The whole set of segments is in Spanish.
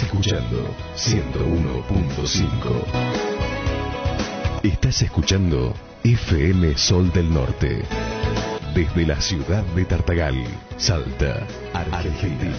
escuchando 101.5. Estás escuchando FM Sol del Norte. Desde la ciudad de Tartagal, Salta, Argentina.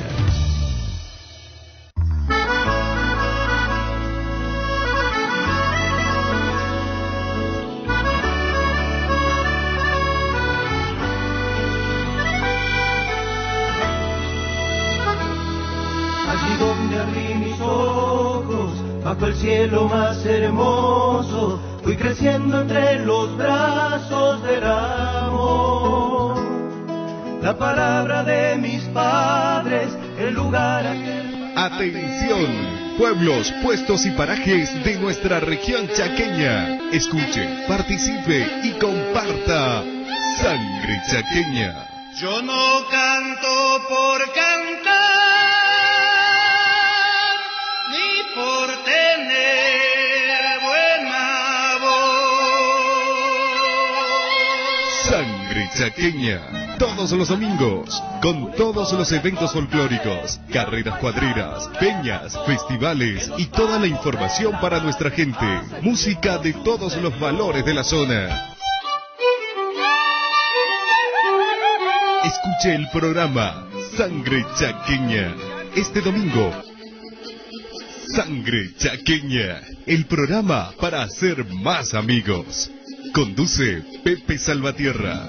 Allí donde abrí mis ojos, bajo el cielo más hermoso, fui creciendo entre los brazos del amor. La palabra de mis padres, el lugar aquel... Atención, pueblos, puestos y parajes de nuestra región chaqueña. Escuche, participe y comparta. Sangre Chaqueña. Yo no canto por cantar, ni por tener buena voz. Sangre Chaqueña. Todos los domingos, con todos los eventos folclóricos, carreras cuadreras, peñas, festivales y toda la información para nuestra gente. Música de todos los valores de la zona. Escuche el programa Sangre Chaqueña. Este domingo, Sangre Chaqueña, el programa para hacer más amigos. Conduce Pepe Salvatierra.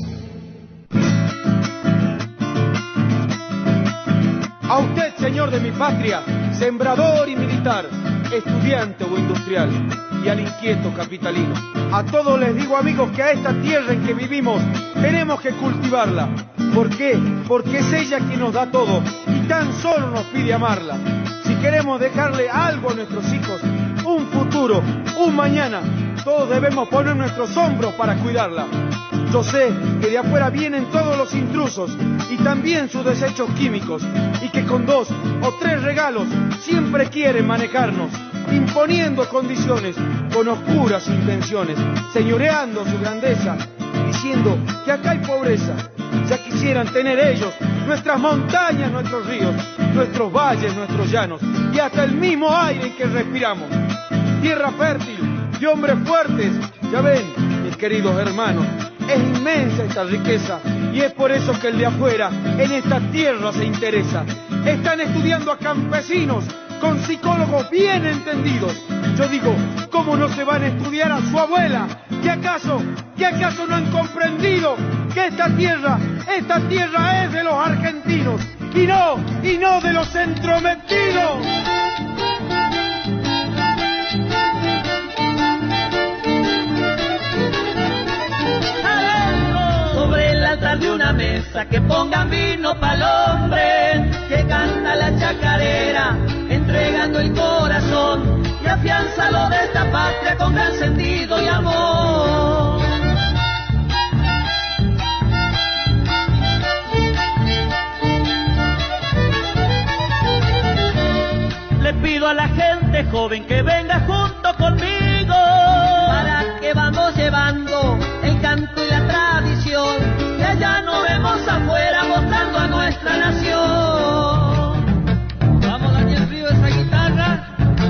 A usted, señor de mi patria, sembrador y militar, estudiante o industrial, y al inquieto capitalino. A todos les digo, amigos, que a esta tierra en que vivimos tenemos que cultivarla. ¿Por qué? Porque es ella quien nos da todo y tan solo nos pide amarla. Si queremos dejarle algo a nuestros hijos, un futuro, un mañana, todos debemos poner nuestros hombros para cuidarla. Yo sé que de afuera vienen todos los intrusos y también sus desechos químicos, y que con 2 o 3 regalos siempre quieren manejarnos, imponiendo condiciones con oscuras intenciones, señoreando su grandeza, diciendo que acá hay pobreza. Ya quisieran tener ellos nuestras montañas, nuestros ríos, nuestros valles, nuestros llanos y hasta el mismo aire en que respiramos. Tierra fértil de hombres fuertes, ya ven, mis queridos hermanos, es inmensa esta riqueza y es por eso que el de afuera en esta tierra se interesa. Están estudiando a campesinos con psicólogos bien entendidos. Yo digo, ¿cómo no se van a estudiar a su abuela? ¿Qué acaso no han comprendido que esta tierra es de los argentinos y no de los entrometidos? Sobre el altar de una mesa que pongan vino pa'l hombre, que canta la chacarera, entregando el corazón y afianzalo de esta patria con gran sentido y amor. Le pido a la gente joven que venga junto conmigo, para que vamos llevando el canto y la tradición, que allá nos vemos afuera mostrando a nuestra nación. Vamos, Daniel Río, esa guitarra.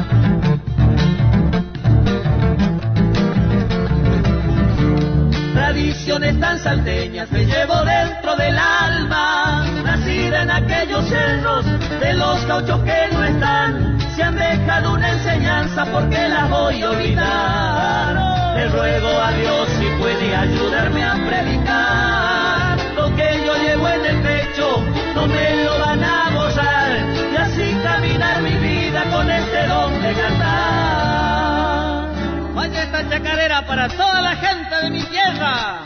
Tradiciones tan salteñas me llevo dentro del alma, nacida en aquellos cerros de los gauchos que no están, se han dejado una enseñanza porque las voy a olvidar. Le ruego a Dios si puede ayudarme a predicar, lo que yo llevo en el pecho no me lo van a borrar, y así caminar mi vida con este don de cantar. Vaya esta chacarera para toda la gente de mi tierra.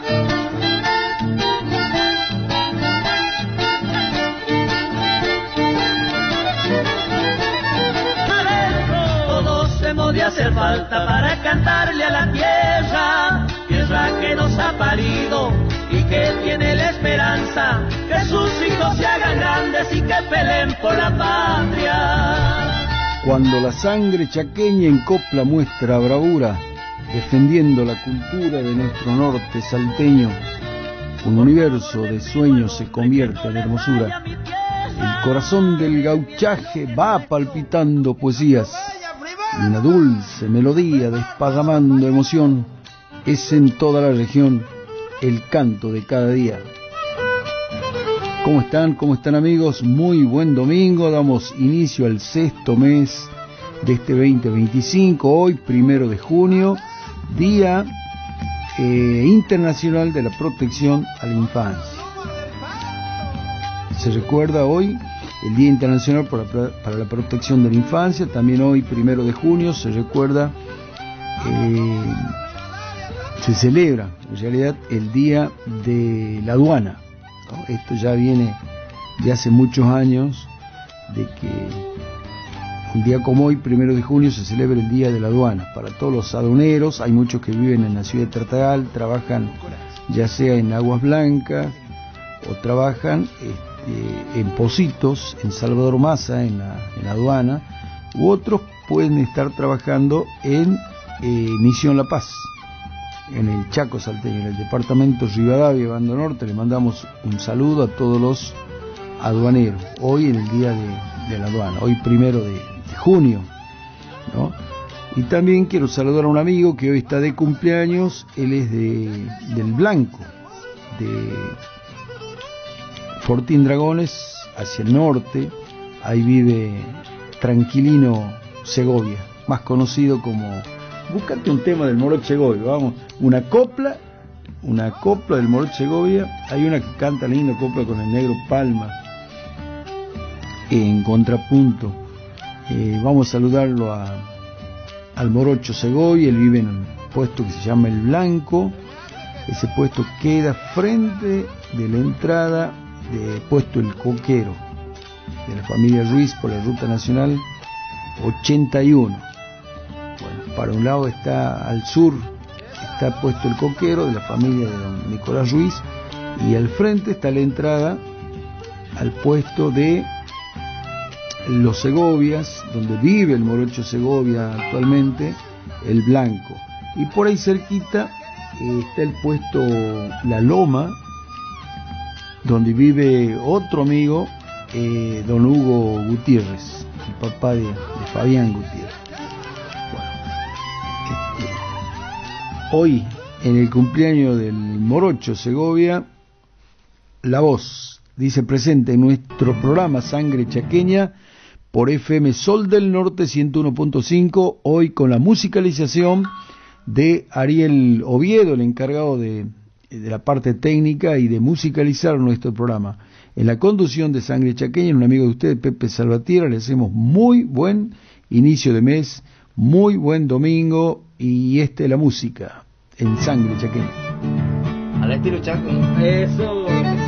Hemos de hacer falta para cantarle a la tierra, tierra que nos ha parido y que tiene la esperanza que sus hijos se hagan grandes y que peleen por la patria. Cuando la sangre chaqueña en copla muestra bravura, defendiendo la cultura de nuestro norte salteño, un universo de sueños se convierte en hermosura. El corazón del gauchaje va palpitando poesías y una dulce melodía desparramando emoción es en toda la región el canto de cada día. ¿Cómo están? ¿Cómo están, amigos? Muy buen domingo. Damos inicio al sexto mes de este 2025. Hoy, 1 de junio, Día Internacional de la Protección a la Infancia. Se recuerda hoy el Día Internacional para la Protección de la Infancia. También hoy, 1 de junio, se recuerda, se celebra en realidad el Día de la Aduana. Esto ya viene de hace muchos años, de que un día como hoy, 1 de junio, se celebra el Día de la Aduana. Para todos los aduaneros, hay muchos que viven en la ciudad de Tartagal, trabajan ya sea en Aguas Blancas o trabajan en Pocitos, en Salvador Maza, en la aduana, u otros pueden estar trabajando en Misión La Paz, en el Chaco salteño, en el departamento Rivadavia, Bando Norte. Le mandamos un saludo a todos los aduaneros, hoy en el Día de la Aduana, hoy 1 de junio, ¿no? Y también quiero saludar a un amigo que hoy está de cumpleaños. Él es del Blanco, de Fortín Dragones, hacia el norte. Ahí vive Tranquilino Segovia, más conocido como... Búscate un tema del Morocho Segovia, vamos, una copla del Morocho Segovia. Hay una que canta linda copla con el Negro Palma en contrapunto. Vamos a saludarlo al Morocho Segovia. Él vive en un puesto que se llama El Blanco. Ese puesto queda frente de la entrada de puesto El Coquero de la familia Ruiz por la Ruta Nacional 81. Bueno, para un lado está al sur, está puesto El Coquero de la familia de don Nicolás Ruiz, y al frente está la entrada al puesto de Los Segovias, donde vive el Morocho Segovia actualmente, El Blanco. Y por ahí cerquita está el puesto La Loma, donde vive otro amigo, don Hugo Gutiérrez, el papá de Fabián Gutiérrez. Hoy, en el cumpleaños del Morocho Segovia, la voz dice presente en nuestro programa Sangre Chaqueña por FM Sol del Norte 101.5, hoy con la musicalización de Ariel Oviedo, el encargado de la parte técnica y de musicalizar nuestro programa. En la conducción de Sangre Chaqueña, un amigo de ustedes, Pepe Salvatierra, le hacemos muy buen inicio de mes, muy buen domingo, y esta es la música en Sangre Chaqueña. Al estilo Chaco. Eso.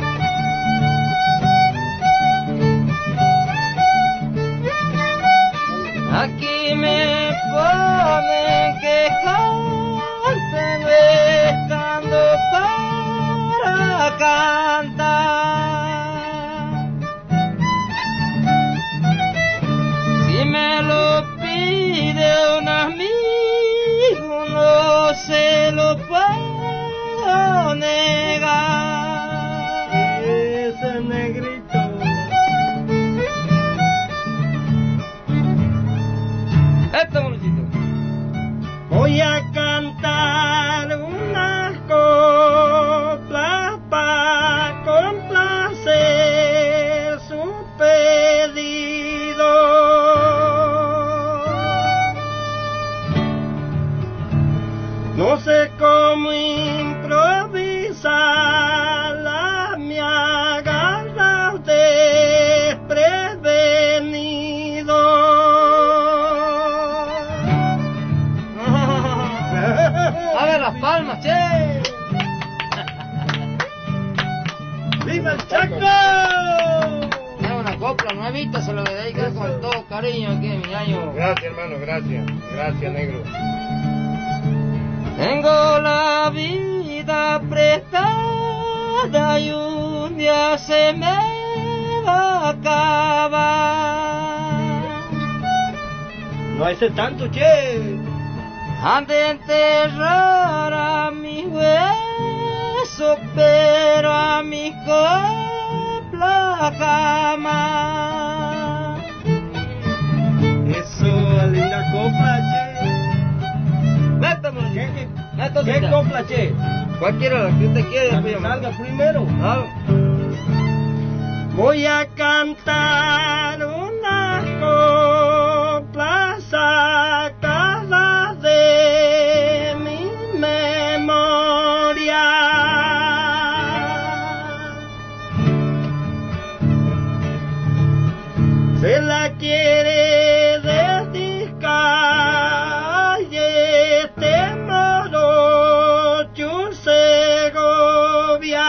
Aquí me ponen que canten estando para cantar. Si me lo pide un amigo, no se lo puedo negar. Ese negrito. Esto, bonito. Voy a cantar unas coplas para complacer su pedido. No sé cómo improvisarla, me agarra desprevenido. A ver las palmas, che. ¡Viva el Chaco! Es una copla nuevita, se lo voy a dedicar con todo cariño aquí en mi año. Gracias, hermano, gracias. Gracias, negro. Tengo la vida prestada y un día se me va a acabar. No hace tanto, che. Han de enterrar a mi hueso, pero a mi copla la cama. Eso, linda copla, che. ¿Qué copla, che? Cualquiera, la que usted quiera. La que salga primero. Ah. Voy a cantar una copla sacada de mi memoria. Se la quiere dedicar y este morocho Segovia.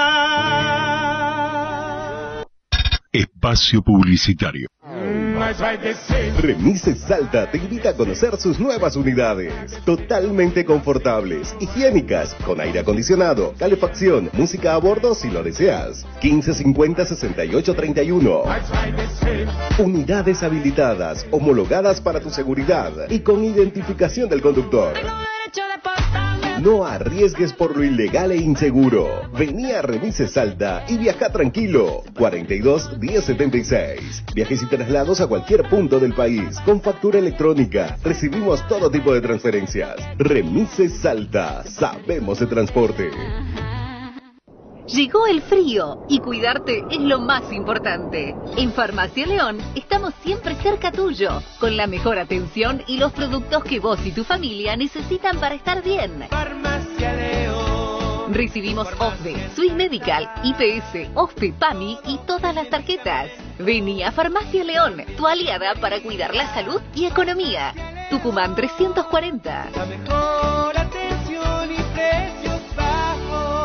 Espacio publicitario. Remises Salta te invita a conocer sus nuevas unidades, totalmente confortables, higiénicas, con aire acondicionado, calefacción, música a bordo si lo deseas. 1550-6831. Unidades habilitadas, homologadas para tu seguridad y con identificación del conductor. No arriesgues por lo ilegal e inseguro. Vení a Remises Salta y viaja tranquilo. 42 1076. Viajes y traslados a cualquier punto del país. Con factura electrónica. Recibimos todo tipo de transferencias. Remises Salta. Sabemos de transporte. Llegó el frío y cuidarte es lo más importante. En Farmacia León estamos siempre cerca tuyo, con la mejor atención y los productos que vos y tu familia necesitan para estar bien. Farmacia León. Recibimos OSDE, Swiss Medical, IPS, OSPE, PAMI y todas las tarjetas. Vení a Farmacia León, tu aliada para cuidar la salud y economía. Tucumán 340. La mejor atención y precios bajos.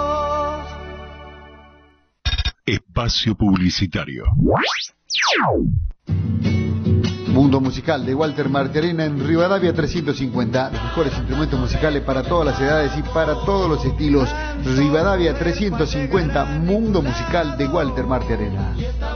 Espacio publicitario. Mundo Musical de Walter Martiarena en Rivadavia 350. Los mejores instrumentos musicales para todas las edades y para todos los estilos. Rivadavia 350, Mundo Musical de Walter Martiarena.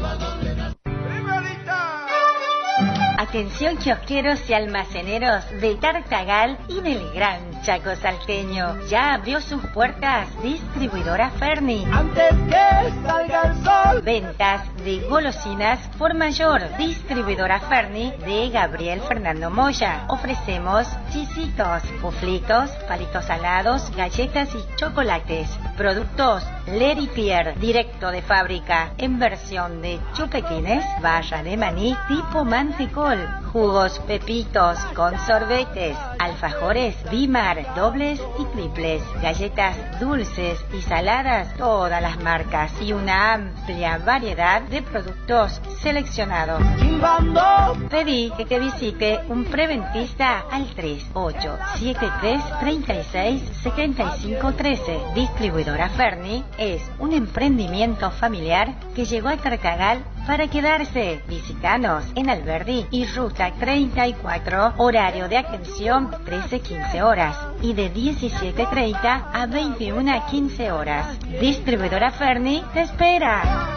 Atención kiosqueros y almaceneros de Tartagal y del Gran Chaco Salteño. Ya abrió sus puertas Distribuidora Ferni. Antes que salga el sol. Ventas de golosinas por mayor. Distribuidora Ferni de Gabriel Fernando Moya. Ofrecemos chisitos, puflitos, palitos salados, galletas y chocolates. Productos Leri Pierre, directo de fábrica, en versión de chupetines, barra de maní tipo mantecol, jugos Pepitos con sorbetes, alfajores Bimar, dobles y triples, galletas dulces y saladas, todas las marcas y una amplia variedad de productos seleccionados. Pedí que te visite un preventista al 3873-367513. Distribuidora Ferni es un emprendimiento familiar que llegó a Tartagal para quedarse. Visítanos en Alberdi y Ruta 34, horario de atención 13-15 horas y de 17:30 a 21:15 horas. Distribuidora Ferni te espera.